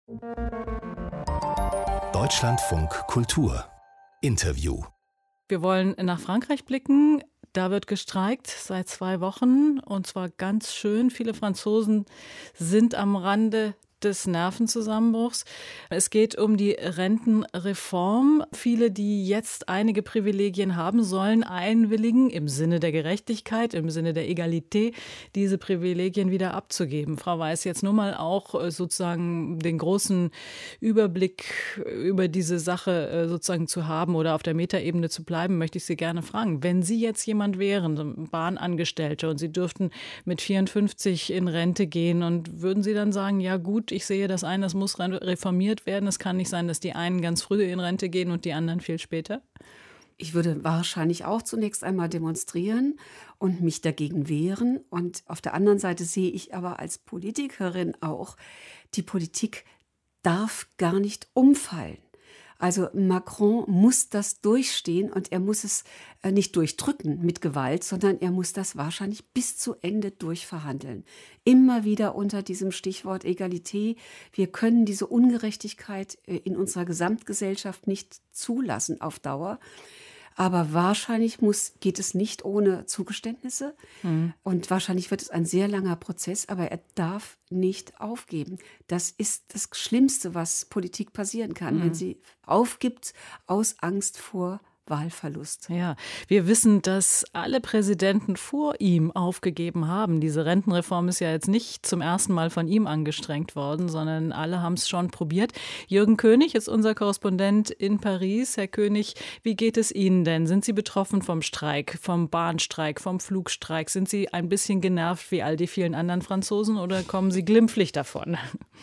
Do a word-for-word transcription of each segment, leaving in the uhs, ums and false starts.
Deutschlandfunk Kultur Interview. Wir wollen nach Frankreich blicken. Da wird gestreikt seit zwei Wochen und zwar ganz schön. Viele Franzosen sind am Rande des Nervenzusammenbruchs. Es geht um die Rentenreform. Viele, die jetzt einige Privilegien haben, sollen einwilligen, im Sinne der Gerechtigkeit, im Sinne der Egalité, diese Privilegien wieder abzugeben. Frau Weiß, jetzt nur mal auch sozusagen den großen Überblick über diese Sache sozusagen zu haben oder auf der Metaebene zu bleiben, möchte ich Sie gerne fragen. Wenn Sie jetzt jemand wären, Bahnangestellte, und Sie dürften mit vierundfünfzig in Rente gehen, und würden Sie dann sagen, ja gut, ich sehe das ein, das muss reformiert werden. Es kann nicht sein, dass die einen ganz früh in Rente gehen und die anderen viel später. Ich würde wahrscheinlich auch zunächst einmal demonstrieren und mich dagegen wehren. Und auf der anderen Seite sehe ich aber als Politikerin auch, die Politik darf gar nicht umfallen. Also Macron muss das durchstehen und er muss es nicht durchdrücken mit Gewalt, sondern er muss das wahrscheinlich bis zu Ende durchverhandeln. Immer wieder unter diesem Stichwort Egalité. Wir können diese Ungerechtigkeit in unserer Gesamtgesellschaft nicht zulassen auf Dauer. Aber wahrscheinlich muss, geht es nicht ohne Zugeständnisse. Mhm. Und wahrscheinlich wird es ein sehr langer Prozess, aber er darf nicht aufgeben. Das ist das Schlimmste, was Politik passieren kann, mhm. wenn sie aufgibt aus Angst vor Wahlverlust. Ja, wir wissen, dass alle Präsidenten vor ihm aufgegeben haben. Diese Rentenreform ist ja jetzt nicht zum ersten Mal von ihm angestrengt worden, sondern alle haben es schon probiert. Jürgen König ist unser Korrespondent in Paris. Herr König, wie geht es Ihnen denn? Sind Sie betroffen vom Streik, vom Bahnstreik, vom Flugstreik? Sind Sie ein bisschen genervt wie all die vielen anderen Franzosen oder kommen Sie glimpflich davon?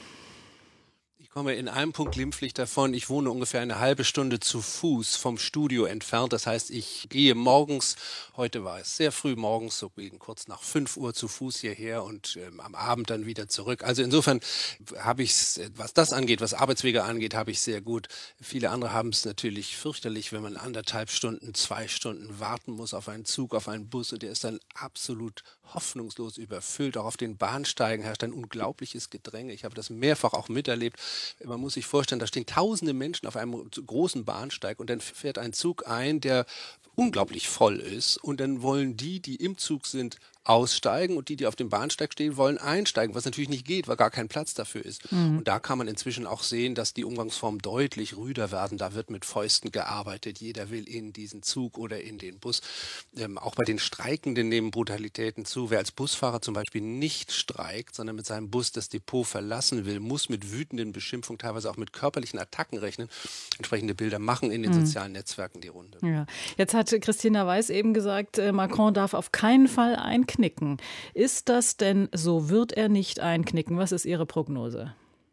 Ich komme in einem Punkt glimpflich davon. Ich wohne ungefähr eine halbe Stunde zu Fuß vom Studio entfernt. Das heißt, ich gehe morgens, heute war es sehr früh morgens, so gegen kurz nach fünf Uhr zu Fuß hierher und ähm, am Abend dann wieder zurück. Also insofern habe ich es, was das angeht, was Arbeitswege angeht, habe ich sehr gut. Viele andere haben es natürlich fürchterlich, wenn man anderthalb Stunden, zwei Stunden warten muss auf einen Zug, auf einen Bus und der ist dann absolut hoffnungslos überfüllt. Auch auf den Bahnsteigen herrscht ein unglaubliches Gedränge. Ich habe das mehrfach auch miterlebt. Man muss sich vorstellen, da stehen tausende Menschen auf einem großen Bahnsteig und dann fährt ein Zug ein, der unglaublich voll ist und dann wollen die, die im Zug sind, aussteigen und die, die auf dem Bahnsteig stehen, wollen einsteigen, was natürlich nicht geht, weil gar kein Platz dafür ist. Mhm. Und da kann man inzwischen auch sehen, dass die Umgangsformen deutlich rüder werden. Da wird mit Fäusten gearbeitet. Jeder will in diesen Zug oder in den Bus. Ähm, auch bei den Streikenden nehmen Brutalitäten zu. Wer als Busfahrer zum Beispiel nicht streikt, sondern mit seinem Bus das Depot verlassen will, muss mit wütenden Beschimpfungen, teilweise auch mit körperlichen Attacken rechnen. Entsprechende Bilder machen in den mhm. sozialen Netzwerken die Runde. Ja. Jetzt hat Christina Weiß eben gesagt, Macron darf auf keinen Fall einknicken. Ist das denn so? Wird er nicht einknicken? Was ist Ihre Prognose?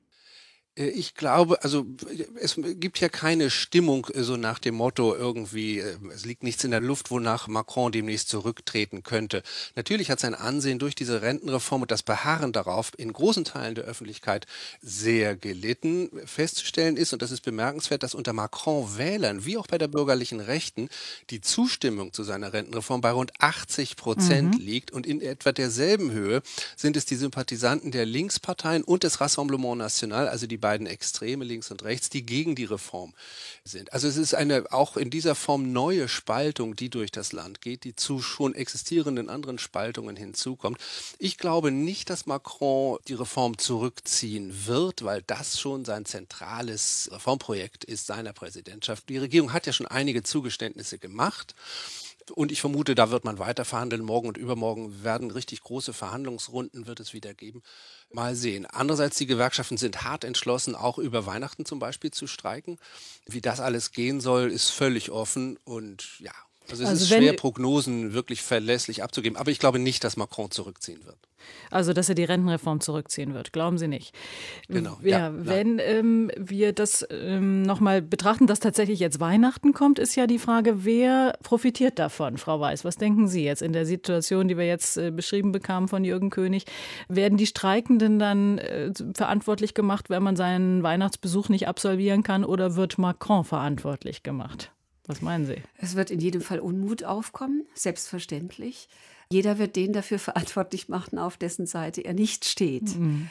Ich glaube, also es gibt ja keine Stimmung so nach dem Motto irgendwie, es liegt nichts in der Luft, wonach Macron demnächst zurücktreten könnte. Natürlich hat sein Ansehen durch diese Rentenreform und das Beharren darauf in großen Teilen der Öffentlichkeit sehr gelitten. Festzustellen ist, und das ist bemerkenswert, dass unter Macron-Wählern wie auch bei der bürgerlichen Rechten die Zustimmung zu seiner Rentenreform bei rund achtzig Prozent mhm. liegt und in etwa derselben Höhe sind es die Sympathisanten der Linksparteien und des Rassemblement National, also die beiden Extreme links und rechts, die gegen die Reform sind. Also es ist eine auch in dieser Form neue Spaltung, die durch das Land geht, die zu schon existierenden anderen Spaltungen hinzukommt. Ich glaube nicht, dass Macron die Reform zurückziehen wird, weil das schon sein zentrales Reformprojekt ist seiner Präsidentschaft. Die Regierung hat ja schon einige Zugeständnisse gemacht. Und ich vermute, da wird man weiter verhandeln. Morgen und übermorgen werden richtig große Verhandlungsrunden, wird es wieder geben. Mal sehen. Andererseits, die Gewerkschaften sind hart entschlossen, auch über Weihnachten zum Beispiel zu streiken. Wie das alles gehen soll, ist völlig offen. Und ja, also es also ist schwer, Prognosen wirklich verlässlich abzugeben. Aber ich glaube nicht, dass Macron zurückziehen wird. Also, dass er die Rentenreform zurückziehen wird, glauben Sie nicht? Genau. Ja, ja wenn ähm, wir das ähm, nochmal betrachten, dass tatsächlich jetzt Weihnachten kommt, ist ja die Frage, wer profitiert davon, Frau Weiß? Was denken Sie jetzt in der Situation, die wir jetzt äh, beschrieben bekamen von Jürgen König? Werden die Streikenden dann äh, verantwortlich gemacht, wenn man seinen Weihnachtsbesuch nicht absolvieren kann, oder wird Macron verantwortlich gemacht? Was meinen Sie? Es wird in jedem Fall Unmut aufkommen, selbstverständlich. Jeder wird den dafür verantwortlich machen, auf dessen Seite er nicht steht. Mhm.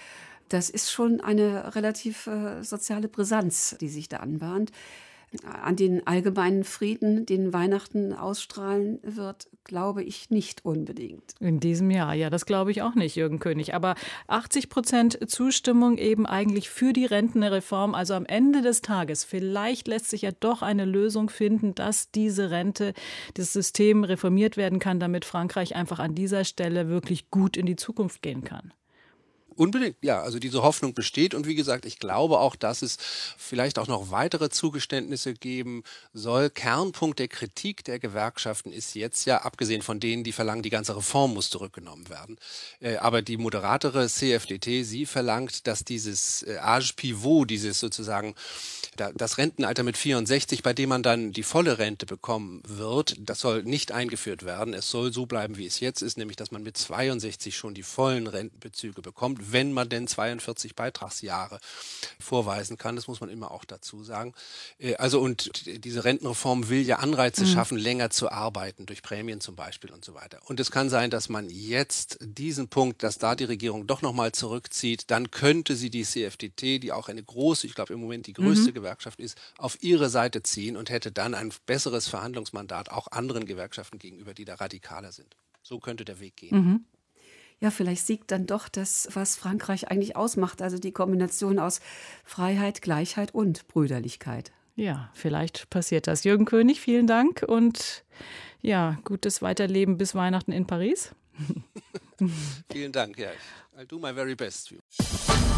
Das ist schon eine relativ äh, soziale Brisanz, die sich da anbahnt. An den allgemeinen Frieden, den Weihnachten ausstrahlen wird, glaube ich nicht unbedingt. In diesem Jahr, ja, das glaube ich auch nicht, Jürgen König. Aber achtzig Prozent Zustimmung eben eigentlich für die Rentenreform. Also am Ende des Tages, vielleicht lässt sich ja doch eine Lösung finden, dass diese Rente, das System reformiert werden kann, damit Frankreich einfach an dieser Stelle wirklich gut in die Zukunft gehen kann. Unbedingt, ja. Also diese Hoffnung besteht. Und wie gesagt, ich glaube auch, dass es vielleicht auch noch weitere Zugeständnisse geben soll. Kernpunkt der Kritik der Gewerkschaften ist jetzt ja, abgesehen von denen, die verlangen, die ganze Reform muss zurückgenommen werden. Äh, aber die moderatere C F D T, sie verlangt, dass dieses äh, Âge Pivot, dieses sozusagen da, das Rentenalter mit vierundsechzig, bei dem man dann die volle Rente bekommen wird, das soll nicht eingeführt werden. Es soll so bleiben, wie es jetzt ist, nämlich dass man mit zweiundsechzig schon die vollen Rentenbezüge bekommt, wenn man denn zweiundvierzig Beitragsjahre vorweisen kann. Das muss man immer auch dazu sagen. Also und diese Rentenreform will ja Anreize mhm. schaffen, länger zu arbeiten, durch Prämien zum Beispiel und so weiter. Und es kann sein, dass man jetzt diesen Punkt, dass da die Regierung doch nochmal zurückzieht, dann könnte sie die C F D T, die auch eine große, ich glaube im Moment die größte mhm. Gewerkschaft ist, auf ihre Seite ziehen und hätte dann ein besseres Verhandlungsmandat auch anderen Gewerkschaften gegenüber, die da radikaler sind. So könnte der Weg gehen. Mhm. Ja, vielleicht siegt dann doch das, was Frankreich eigentlich ausmacht, also die Kombination aus Freiheit, Gleichheit und Brüderlichkeit. Ja, vielleicht passiert das. Jürgen König, vielen Dank und ja, gutes Weiterleben bis Weihnachten in Paris. Vielen Dank, ja. I'll do my very best.